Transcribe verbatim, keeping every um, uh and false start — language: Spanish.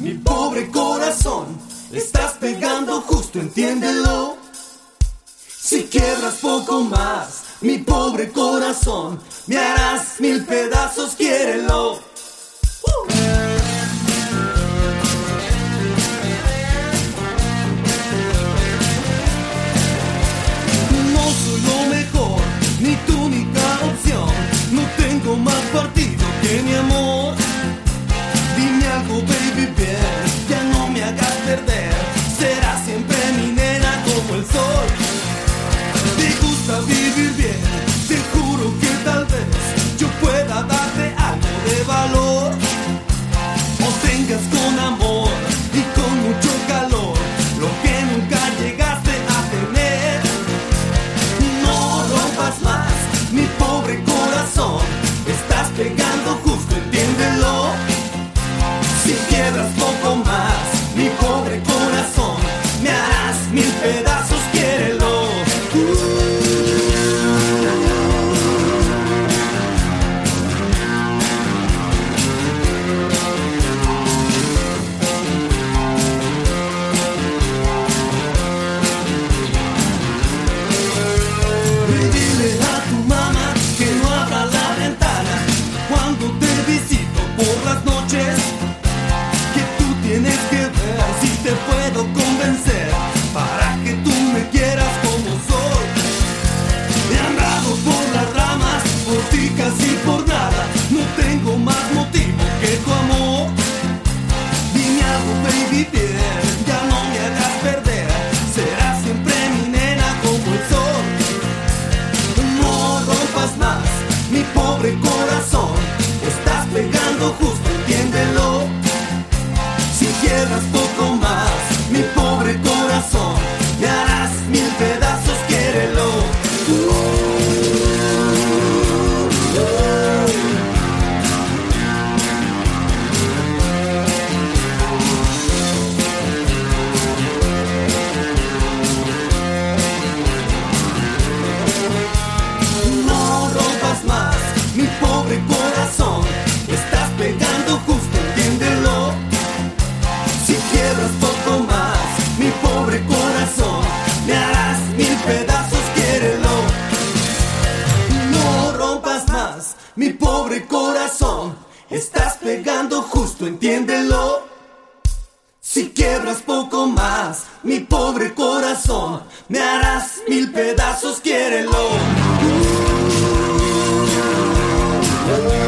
mi pobre corazón. Le estás pegando justo, entiéndelo. Si quiebras poco más, mi pobre corazón, me harás mil pedazos, quiérelo. Uh. No soy lo mejor, ni tu única opción. No tengo más partido que mi amor. Dime algo, baby, bien, ya no me hagas perder. Serás siempre mi nena como el sol. Te gusta vivir bien, te juro que tal vez yo pueda darte algo de valor. O tengas con amor y con mucho calor lo que nunca llegaste a tener. No rompas más mi pobre corazón, estás pegando justo, entiéndelo. Si quiebras poco más mi pobre corazón, me harás mil pedazos, quiérelo. Dile a tu mamá que no abra la ventana cuando te visito por las noches. Que tú tienes que ver si te puedo convencer para que tú me quieras como soy. He andado por las ramas, por ti casi por nada. No tengo más motivo que tu amor. Dime algo, baby, bien, ya no me hagas perder. Serás siempre mi nena como el sol. No rompas más mi pobre corazón, estás pegando justo, entiéndelo. Si quiebras poco más mi pobre corazón, me harás mil pedazos, quiérelo. No rompas más mi pobre corazón, estás pegando justo, entiéndelo. Si quiebras poco más mi pobre corazón, me harás mil pedazos, quiérelo. No rompas más mi pobre corazón, estás pegando justo, entiéndelo. Si quiebras poco más mi pobre corazón, me harás mil pedazos, quiérelo.